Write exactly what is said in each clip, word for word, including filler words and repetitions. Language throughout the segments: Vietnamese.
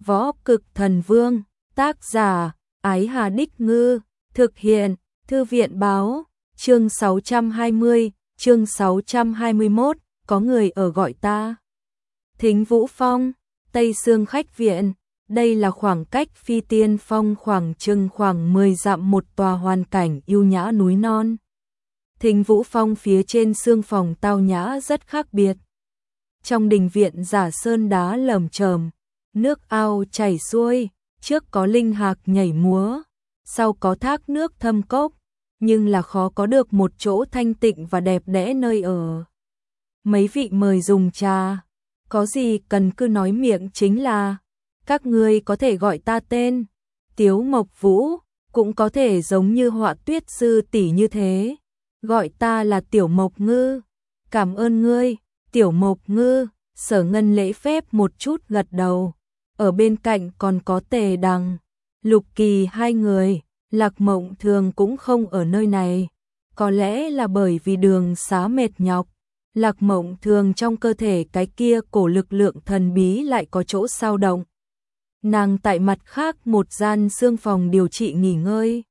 Võ Cực Thần Vương, tác giả, Ái Hà Đích Ngư, thực hiện, Thư viện Báo, chương sáu trăm hai mươi, chương sáu trăm hai mươi mốt, có người ở gọi ta. Thính Vũ Phong, Tây Sương Khách Viện, đây là khoảng cách Phi Tiên Phong khoảng chừng khoảng mười dặm một tòa hoàn cảnh yêu nhã núi non. Thính Vũ Phong phía trên sương phòng tao nhã rất khác biệt. Trong đình viện giả sơn đá lởm chởm, nước ao chảy xuôi, trước có linh hạc nhảy múa, sau có thác nước thâm cốc, nhưng là khó có được một chỗ thanh tịnh và đẹp đẽ nơi ở. Mấy vị mời dùng trà, có gì cần cứ nói miệng chính là, các ngươi có thể gọi ta tên Tiếu Mộc Vũ, cũng có thể giống như Họa Tuyết sư tỷ như thế, gọi ta là Tiểu Mộc Ngư. Cảm ơn ngươi, Tiểu Mộc Ngư. Sở Ngân lễ phép một chút gật đầu. Ở bên cạnh còn có Tề Đằng, Lục Kỳ hai người. Lạc Mộng Thường cũng không ở nơi này, có lẽ là bởi vì đường xá mệt nhọc. Lạc Mộng Thường trong cơ thể cái kia cổ lực lượng thần bí lại có chỗ dao động. Nàng tại mặt khác một gian xương phòng điều trị nghỉ ngơi.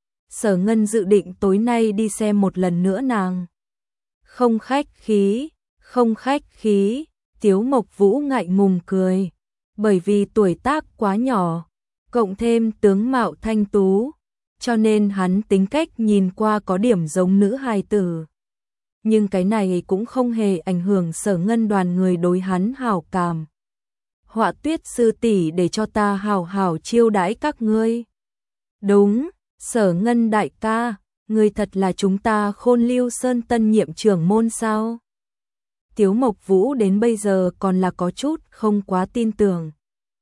Sở Ngân dự định tối nay đi xem một lần nữa nàng. Không khách khí, không khách khí, Tiếu Mộc Vũ ngại ngùng cười, bởi vì tuổi tác quá nhỏ, cộng thêm tướng mạo thanh tú, cho nên hắn tính cách nhìn qua có điểm giống nữ hài tử. Nhưng cái này cũng không hề ảnh hưởng Sở Ngân đoàn người đối hắn hảo cảm. Họa Tuyết sư tỷ để cho ta hảo hảo chiêu đãi các ngươi. Đúng, Sở Ngân đại ca, ngươi thật là chúng ta Khôn Lưu Sơn tân nhiệm trưởng môn sao? Tiếu Mộc Vũ đến bây giờ còn là có chút không quá tin tưởng.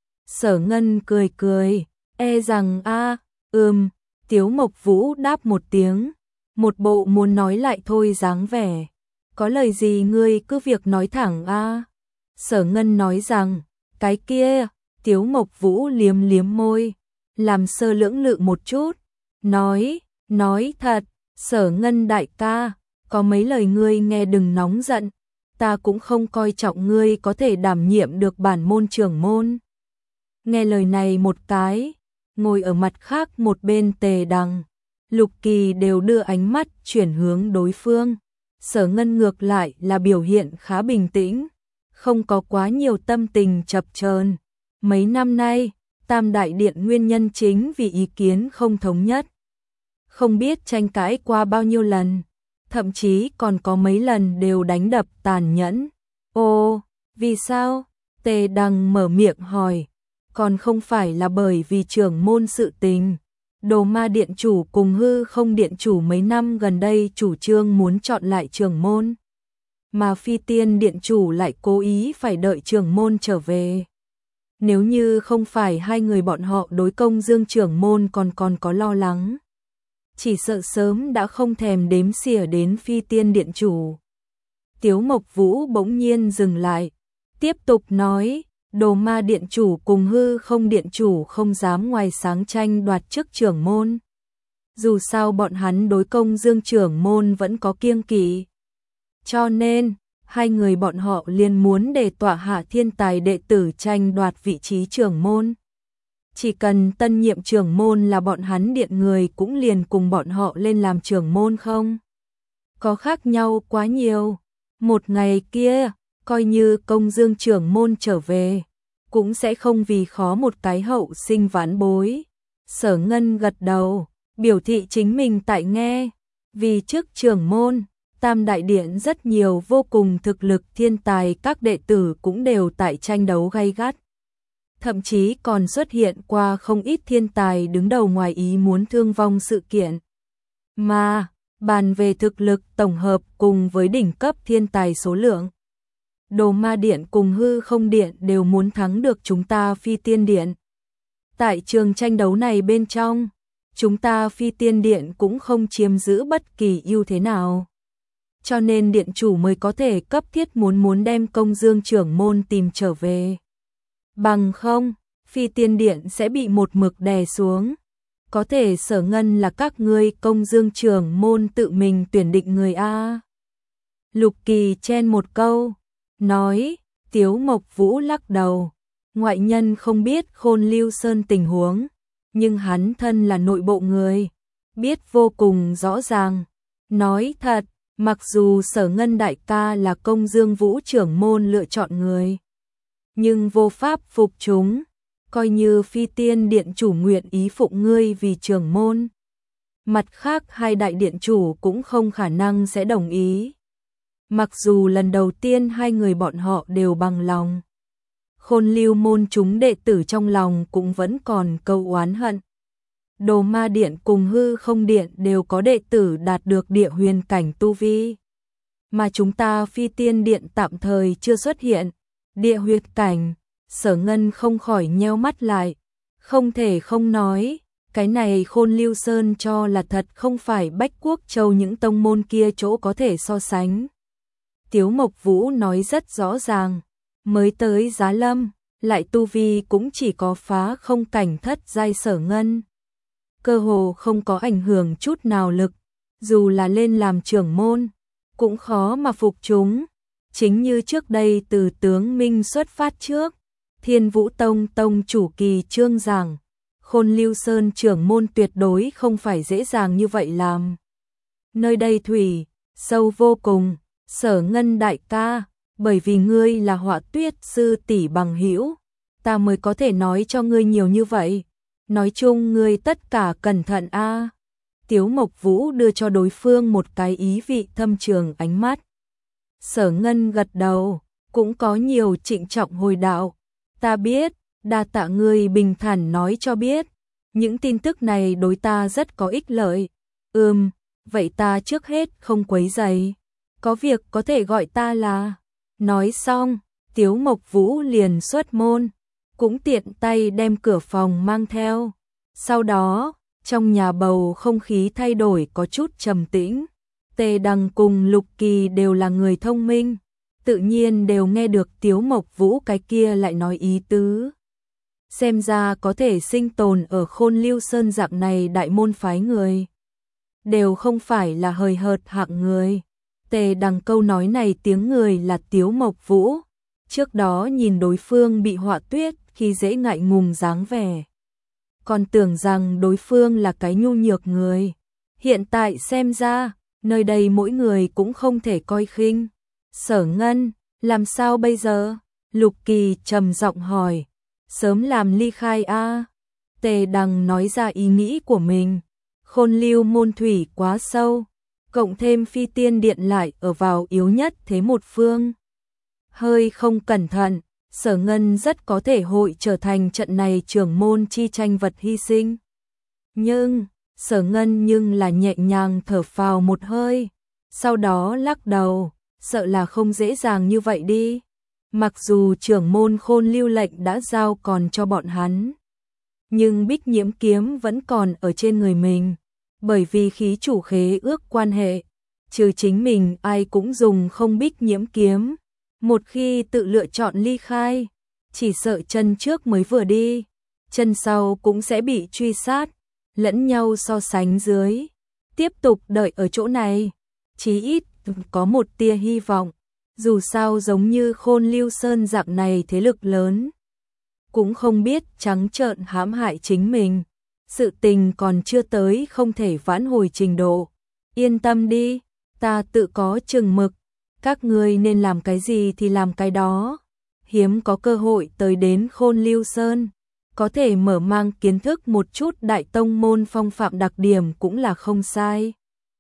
Sở Ngân cười cười, e rằng a, ừm, Tiếu Mộc Vũ đáp một tiếng, một bộ muốn nói lại thôi dáng vẻ. Có lời gì ngươi cứ việc nói thẳng a. Sở Ngân nói rằng, cái kia, Tiếu Mộc Vũ liếm liếm môi, làm sơ lưỡng lự một chút, nói, nói thật, Sở Ngân đại ca, có mấy lời ngươi nghe đừng nóng giận, ta cũng không coi trọng ngươi có thể đảm nhiệm được bản môn trưởng môn. Nghe lời này một cái, ngồi ở mặt khác một bên Tề Đằng, Lục Kỳ đều đưa ánh mắt chuyển hướng đối phương. Sở Ngân ngược lại là biểu hiện khá bình tĩnh, không có quá nhiều tâm tình chập chờn. Mấy năm nay, Tam Đại Điện nguyên nhân chính vì ý kiến không thống nhất. Không biết tranh cãi qua bao nhiêu lần, thậm chí còn có mấy lần đều đánh đập tàn nhẫn. Ồ, vì sao? Tề Đằng mở miệng hỏi. Còn không phải là bởi vì trưởng môn sự tình. Đồ Ma Điện chủ cùng Hư Không Điện chủ mấy năm gần đây chủ trương muốn chọn lại trưởng môn, mà Phi Tiên Điện chủ lại cố ý phải đợi trưởng môn trở về. Nếu như không phải hai người bọn họ đối công Dương trưởng môn còn còn có lo lắng, chỉ sợ sớm đã không thèm đếm xỉa đến Phi Tiên Điện chủ. Tiếu Mộc Vũ bỗng nhiên dừng lại, tiếp tục nói, Đồ Ma Điện chủ cùng Hư Không Điện chủ không dám ngoài sáng tranh đoạt chức trưởng môn. Dù sao bọn hắn đối công Dương trưởng môn vẫn có kiêng kỵ. Cho nên, hai người bọn họ liền muốn để tọa hạ thiên tài đệ tử tranh đoạt vị trí trưởng môn. Chỉ cần tân nhiệm trưởng môn là bọn hắn điện người cũng liền cùng bọn họ lên làm trưởng môn không? Có khác nhau quá nhiều. Một ngày kia, coi như công Dương trưởng môn trở về, cũng sẽ không vì khó một cái hậu sinh vãn bối. Sở Ngân gật đầu, biểu thị chính mình tại nghe. Vì chức trưởng môn, Tam Đại Điện rất nhiều vô cùng thực lực thiên tài các đệ tử cũng đều tại tranh đấu gay gắt. Thậm chí còn xuất hiện qua không ít thiên tài đứng đầu ngoài ý muốn thương vong sự kiện. Mà, bàn về thực lực tổng hợp cùng với đỉnh cấp thiên tài số lượng, Đồ Ma Điện cùng Hư Không Điện đều muốn thắng được chúng ta Phi Tiên Điện. Tại trường tranh đấu này bên trong, chúng ta Phi Tiên Điện cũng không chiếm giữ bất kỳ ưu thế nào. Cho nên điện chủ mới có thể cấp thiết muốn muốn đem công Dương trưởng môn tìm trở về. Bằng không, Phi Tiên Điện sẽ bị một mực đè xuống. Có thể Sở Ngân là các ngươi công Dương trưởng môn tự mình tuyển định người a. Lục Kỳ chen một câu, nói, Tiếu Mộc Vũ lắc đầu, Ngoại nhân không biết Khôn Lưu Sơn tình huống, nhưng hắn thân là nội bộ người, biết vô cùng rõ ràng. Nói thật, mặc dù Sở Ngân đại ca là Công Dương Vũ trưởng môn lựa chọn người, nhưng vô pháp phục chúng, coi như Phi Tiên điện chủ nguyện ý phụng ngươi vì trưởng môn. Mặt khác hai đại điện chủ cũng không khả năng sẽ đồng ý. Mặc dù lần đầu tiên hai người bọn họ đều bằng lòng, Khôn Lưu môn chúng đệ tử trong lòng cũng vẫn còn câu oán hận. Đồ Ma điện cùng Hư Không điện đều có đệ tử đạt được địa huyền cảnh tu vi, mà chúng ta Phi Tiên điện tạm thời chưa xuất hiện địa huyệt cảnh. Sở Ngân không khỏi nheo mắt lại, không thể không nói, cái này Khôn Lưu Sơn cho là thật không phải Bách Quốc Châu những tông môn kia chỗ có thể so sánh. Tiếu Mộc Vũ nói rất rõ ràng, mới tới Giá Lâm, lại tu vi cũng chỉ có phá không cảnh thất giai. Sở Ngân cơ hồ không có ảnh hưởng chút nào lực, dù là lên làm trưởng môn, cũng khó mà phục chúng. Chính như trước đây từ tướng Minh xuất phát trước, Thiên Vũ Tông tông chủ Kỳ Trương giảng, Khôn Lưu Sơn trưởng môn tuyệt đối không phải dễ dàng như vậy làm. Nơi đây thủy sâu vô cùng, Sở Ngân đại ca, bởi vì ngươi là Họa Tuyết sư tỷ bằng hữu, ta mới có thể nói cho ngươi nhiều như vậy. Nói chung ngươi tất cả cẩn thận a. À. Tiếu Mộc Vũ đưa cho đối phương một cái ý vị thâm trường ánh mắt. Sở Ngân gật đầu, cũng có nhiều trịnh trọng hồi đạo. Ta biết, đa tạ ngươi bình thản nói cho biết. Những tin tức này đối ta rất có ích lợi. Ừm, vậy ta trước hết không quấy rầy. Có việc có thể gọi ta là. Nói xong, Tiếu Mộc Vũ liền xuất môn, cũng tiện tay đem cửa phòng mang theo. Sau đó, trong nhà bầu không khí thay đổi có chút trầm tĩnh. Tề Đằng cùng Lục Kỳ đều là người thông minh, tự nhiên đều nghe được Tiếu Mộc Vũ cái kia lại nói ý tứ. Xem ra có thể sinh tồn ở Khôn Lưu Sơn dạng này đại môn phái người, đều không phải là hời hợt hạng người. Tề Đằng câu nói này tiếng người là Tiếu Mộc Vũ, trước đó nhìn đối phương bị Họa Tuyết khi dễ ngại ngùng dáng vẻ, còn tưởng rằng đối phương là cái nhu nhược người. Hiện tại xem ra, nơi đây mỗi người cũng không thể coi khinh. Sở Ngân, làm sao bây giờ? Lục Kỳ trầm giọng hỏi. Sớm làm ly khai a. À? Tề Đằng nói ra ý nghĩ của mình. Khôn Lưu môn thủy quá sâu, cộng thêm Phi Tiên điện lại ở vào yếu nhất thế một phương. Hơi không cẩn thận, Sở Ngân rất có thể hội trở thành trận này trưởng môn chi tranh vật hy sinh. Nhưng, Sở Ngân nhưng là nhẹ nhàng thở phào một hơi, sau đó lắc đầu, sợ là không dễ dàng như vậy đi. Mặc dù trưởng môn Khôn Lưu lệnh đã giao còn cho bọn hắn, nhưng Bích Nhiễm kiếm vẫn còn ở trên người mình, bởi vì khí chủ khế ước quan hệ, trừ chính mình ai cũng dùng không Bích Nhiễm kiếm. Một khi tự lựa chọn ly khai, chỉ sợ chân trước mới vừa đi, chân sau cũng sẽ bị truy sát, lẫn nhau so sánh dưới. Tiếp tục đợi ở chỗ này, chí ít có một tia hy vọng. Dù sao giống như Khôn Lưu Sơn dạng này thế lực lớn, cũng không biết trắng trợn hãm hại chính mình. Sự tình còn chưa tới không thể vãn hồi trình độ. Yên tâm đi, ta tự có chừng mực. Các ngươi nên làm cái gì thì làm cái đó. Hiếm có cơ hội tới đến Khôn Lưu Sơn, có thể mở mang kiến thức một chút đại tông môn phong phạm đặc điểm cũng là không sai.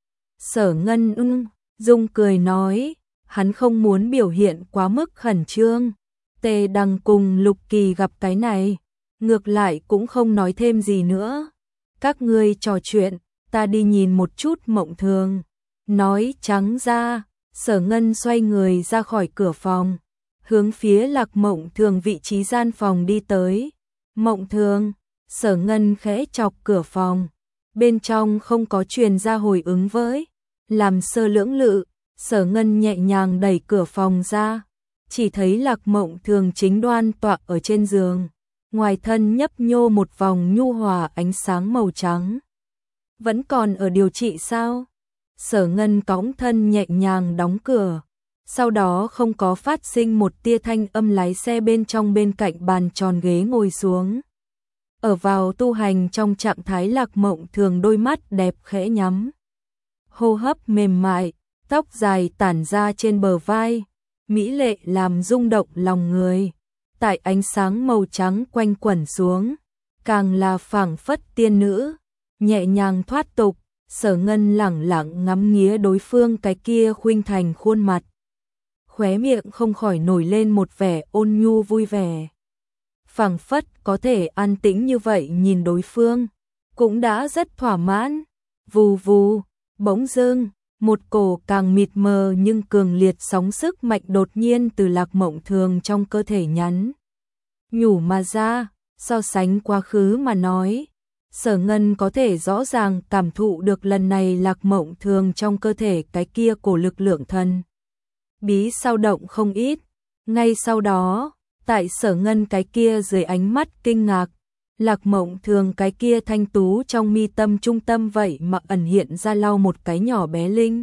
Sở Ngân ưng, dung cười nói, hắn không muốn biểu hiện quá mức khẩn trương. Tề Đằng cùng Lục Kỳ gặp cái này, ngược lại cũng không nói thêm gì nữa. Các ngươi trò chuyện, ta đi nhìn một chút Mộng Thường. Nói trắng ra, Sở Ngân xoay người ra khỏi cửa phòng, hướng phía Lạc Mộng Thường vị trí gian phòng đi tới. Mộng Thường, Sở Ngân khẽ chọc cửa phòng, bên trong không có truyền ra hồi ứng với. Làm sơ lưỡng lự, Sở Ngân nhẹ nhàng đẩy cửa phòng ra, chỉ thấy Lạc Mộng Thường chính đoan tọa ở trên giường, ngoài thân nhấp nhô một vòng nhu hòa ánh sáng màu trắng. Vẫn còn ở điều trị sao? Sở Ngân cõng thân nhẹ nhàng đóng cửa, sau đó không có phát sinh một tia thanh âm lái xe bên trong bên cạnh bàn tròn ghế ngồi xuống. Ở vào tu hành trong trạng thái Lạc Mộng Thường đôi mắt đẹp khẽ nhắm. Hô hấp mềm mại, tóc dài tản ra trên bờ vai, mỹ lệ làm rung động lòng người. Tại ánh sáng màu trắng quanh quẩn xuống, càng là phảng phất tiên nữ, nhẹ nhàng thoát tục. Sở Ngân lẳng lặng ngắm nghía đối phương cái kia khuynh thành khuôn mặt. Khóe miệng không khỏi nổi lên một vẻ ôn nhu vui vẻ. Phảng phất có thể an tĩnh như vậy nhìn đối phương, cũng đã rất thỏa mãn. Vù vù, bỗng dưng, một cổ càng mịt mờ nhưng cường liệt sóng sức mạnh đột nhiên từ Lạc Mộng Thường trong cơ thể nhắn nhủ mà ra. So sánh quá khứ mà nói, Sở Ngân có thể rõ ràng cảm thụ được lần này Lạc Mộng Thường trong cơ thể cái kia cổ lực lượng thần bí sao động không ít. Ngay sau đó, tại Sở Ngân cái kia dưới ánh mắt kinh ngạc, Lạc Mộng Thường cái kia thanh tú trong mi tâm trung tâm vậy mà ẩn hiện ra lau một cái nhỏ bé linh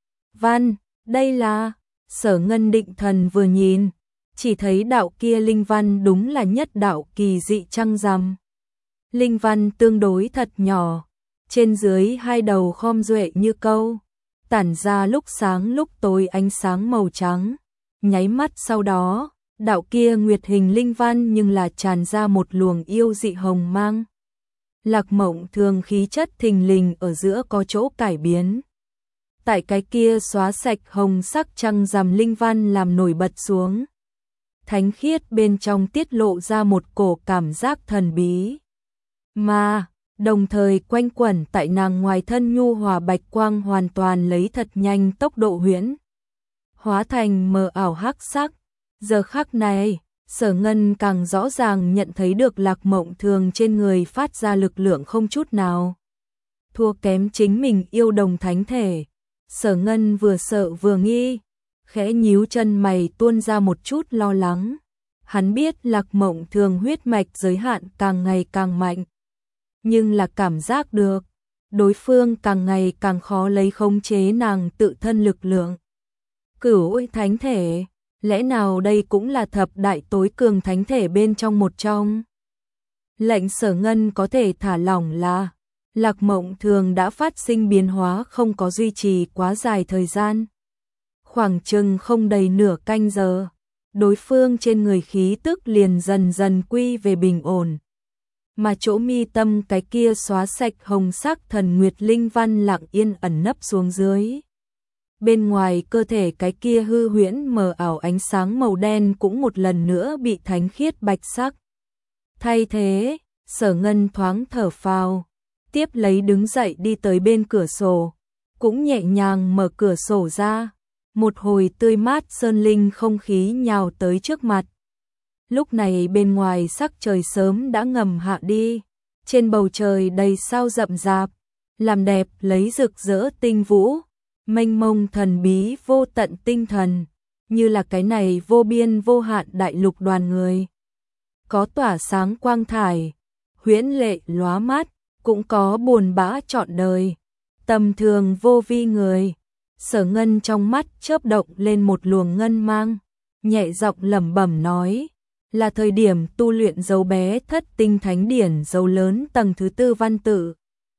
văn. Đây là... Sở Ngân định thần vừa nhìn, chỉ thấy đạo kia linh văn đúng là nhất đạo kỳ dị trăng rằm. Linh văn tương đối thật nhỏ, trên dưới hai đầu khom duệ như câu, tản ra lúc sáng lúc tối ánh sáng màu trắng. Nháy mắt sau đó, đạo kia nguyệt hình linh văn nhưng là tràn ra một luồng yêu dị hồng mang. Lạc Mộng Thường khí chất thình lình ở giữa có chỗ cải biến. Tại cái kia xóa sạch hồng sắc trăng rằm linh văn làm nổi bật xuống. Thánh khiết bên trong tiết lộ ra một cổ cảm giác thần bí. Mà, đồng thời quanh quẩn tại nàng ngoài thân nhu hòa bạch quang hoàn toàn lấy thật nhanh tốc độ huyễn. Hóa thành mờ ảo hắc sắc. Giờ khắc này, Sở Ngân càng rõ ràng nhận thấy được Lạc Mộng Thường trên người phát ra lực lượng không chút nào thua kém chính mình yêu đồng thánh thể. Sở Ngân vừa sợ vừa nghi, khẽ nhíu chân mày tuôn ra một chút lo lắng. Hắn biết Lạc Mộng Thường huyết mạch giới hạn càng ngày càng mạnh, nhưng là cảm giác được đối phương càng ngày càng khó lấy khống chế nàng tự thân lực lượng. Cửu thánh thể, lẽ nào đây cũng là thập đại tối cường thánh thể bên trong một trong? Lệnh Sở Ngân có thể thả lỏng là Lạc Mộng Thường đã phát sinh biến hóa không có duy trì quá dài thời gian. Khoảng chừng không đầy nửa canh giờ, đối phương trên người khí tức liền dần dần quy về bình ổn. Mà chỗ mi tâm cái kia xóa sạch hồng sắc thần nguyệt linh văn lặng yên ẩn nấp xuống dưới. Bên ngoài cơ thể cái kia hư huyễn mờ ảo ánh sáng màu đen cũng một lần nữa bị thánh khiết bạch sắc thay thế. Sở Ngân thoáng thở phào, tiếp lấy đứng dậy đi tới bên cửa sổ, cũng nhẹ nhàng mở cửa sổ ra. Một hồi tươi mát sơn linh không khí nhào tới trước mặt. Lúc này bên ngoài sắc trời sớm đã ngầm hạ đi, trên bầu trời đầy sao rậm rạp, làm đẹp lấy rực rỡ tinh vũ, mênh mông thần bí vô tận tinh thần, như là cái này vô biên vô hạn đại lục đoàn người. Có tỏa sáng quang thải, huyễn lệ lóa mắt, cũng có buồn bã trọn đời, tầm thường vô vi người. Sở Ngân trong mắt chớp động lên một luồng ngân mang, nhẹ giọng lẩm bẩm nói, là thời điểm tu luyện dấu bé thất tinh thánh điển dấu lớn tầng thứ tư văn tự.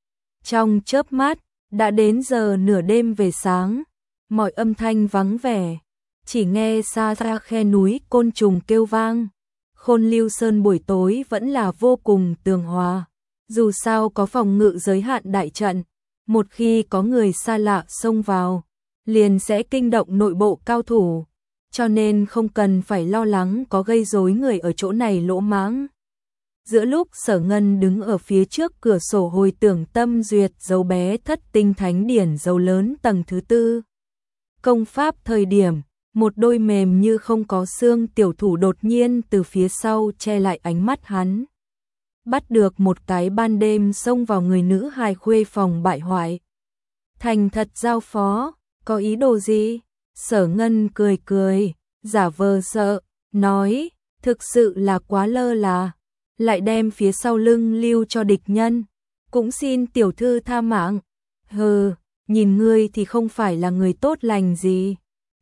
Trong chớp mắt, đã đến giờ nửa đêm về sáng, mọi âm thanh vắng vẻ, chỉ nghe xa xa khe núi côn trùng kêu vang. Khôn Lưu Sơn buổi tối vẫn là vô cùng tường hòa, dù sao có phòng ngự giới hạn đại trận, một khi có người xa lạ xông vào, liền sẽ kinh động nội bộ cao thủ, cho nên không cần phải lo lắng có gây rối người ở chỗ này lỗ mãng. Giữa lúc Sở Ngân đứng ở phía trước cửa sổ hồi tưởng tâm duyệt dấu bé thất tinh thánh điển dấu lớn tầng thứ tư công pháp thời điểm, một đôi mềm như không có xương tiểu thủ đột nhiên từ phía sau che lại ánh mắt hắn. Bắt được một cái ban đêm xông vào người nữ hài khuê phòng bại hoại. Thành thật giao phó, có ý đồ gì? Sở Ngân cười cười, giả vờ sợ, nói, thực sự là quá lơ là, lại đem phía sau lưng lưu cho địch nhân, cũng xin tiểu thư tha mạng. Hừ, nhìn ngươi thì không phải là người tốt lành gì.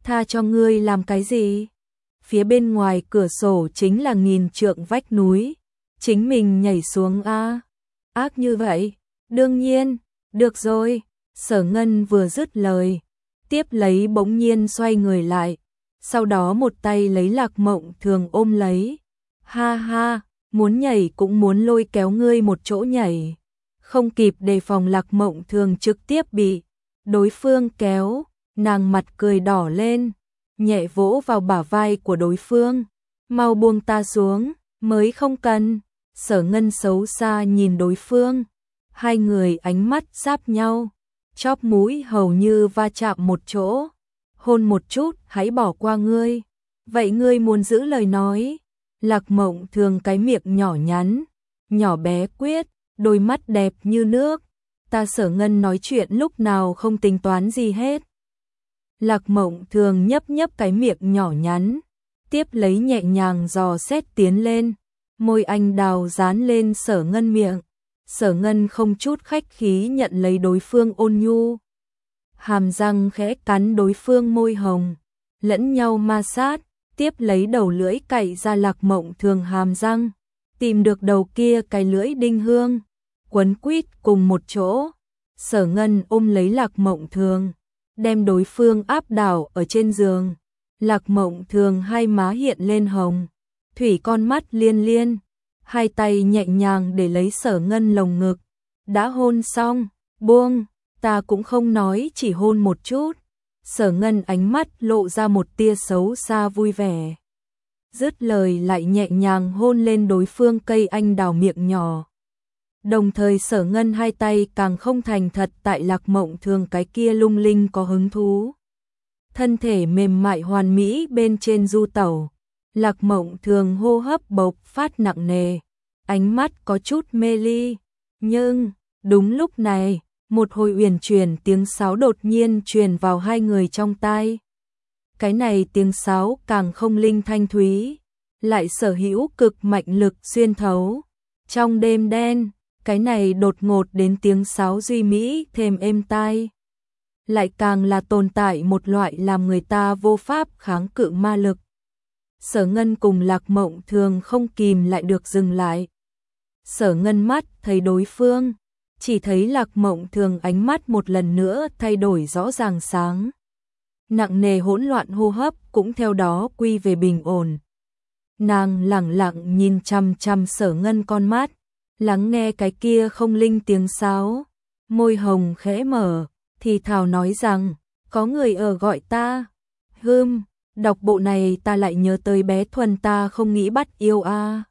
Tha cho ngươi làm cái gì? Phía bên ngoài cửa sổ chính là nghìn trượng vách núi, chính mình nhảy xuống a. Ác như vậy, đương nhiên, được rồi. Sở Ngân vừa dứt lời, tiếp lấy bỗng nhiên xoay người lại, sau đó một tay lấy Lạc Mộng Thường ôm lấy. Ha ha, muốn nhảy cũng muốn lôi kéo ngươi một chỗ nhảy. Không kịp đề phòng, Lạc Mộng Thường trực tiếp bị đối phương kéo, nàng mặt cười đỏ lên, nhẹ vỗ vào bả vai của đối phương. Mau buông ta xuống, mới không cần. Sở Ngân xấu xa nhìn đối phương, hai người ánh mắt giáp nhau, chóp mũi hầu như va chạm một chỗ. Hôn một chút, hãy bỏ qua ngươi. Vậy ngươi muốn giữ lời nói. Lạc Mộng Thường cái miệng nhỏ nhắn, nhỏ bé quyết, đôi mắt đẹp như nước. Ta Sở Ngân nói chuyện lúc nào không tính toán gì hết. Lạc Mộng Thường nhấp nhấp cái miệng nhỏ nhắn, tiếp lấy nhẹ nhàng dò xét tiến lên, môi anh đào dán lên Sở Ngân miệng. Sở Ngân không chút khách khí nhận lấy đối phương ôn nhu, hàm răng khẽ cắn đối phương môi hồng, lẫn nhau ma sát, tiếp lấy đầu lưỡi cạy ra Lạc Mộng Thường hàm răng, tìm được đầu kia cái lưỡi đinh hương, quấn quýt cùng một chỗ. Sở Ngân ôm lấy Lạc Mộng Thường, đem đối phương áp đảo ở trên giường. Lạc Mộng Thường hai má hiện lên hồng, thủy con mắt liên liên, hai tay nhẹ nhàng để lấy Sở Ngân lồng ngực. Đã hôn xong, buông, ta cũng không nói, chỉ hôn một chút. Sở Ngân ánh mắt lộ ra một tia xấu xa vui vẻ. Dứt lời lại nhẹ nhàng hôn lên đối phương cây anh đào miệng nhỏ. Đồng thời Sở Ngân hai tay càng không thành thật tại Lạc Mộng Thường cái kia lung linh có hứng thú. Thân thể mềm mại hoàn mỹ bên trên du tẩu. Lạc Mộng Thường hô hấp bộc phát nặng nề, ánh mắt có chút mê ly. Nhưng, đúng lúc này, một hồi uyển chuyển tiếng sáo đột nhiên truyền vào hai người trong tai. Cái này tiếng sáo càng không linh thanh thúy, lại sở hữu cực mạnh lực xuyên thấu. Trong đêm đen, cái này đột ngột đến tiếng sáo duy mỹ thêm êm tai, lại càng là tồn tại một loại làm người ta vô pháp kháng cự ma lực. Sở Ngân cùng Lạc Mộng Thường không kìm lại được dừng lại. Sở Ngân mắt thấy đối phương, chỉ thấy Lạc Mộng Thường ánh mắt một lần nữa thay đổi rõ ràng sáng. Nặng nề hỗn loạn hô hấp cũng theo đó quy về bình ổn. Nàng lẳng lặng nhìn chằm chằm Sở Ngân con mắt, lắng nghe cái kia không linh tiếng sáo, môi hồng khẽ mở, thì thào nói rằng, có người ở gọi ta. Hừm, đọc bộ này ta lại nhớ tới bé Thuần, ta không nghĩ bắt yêu a. À.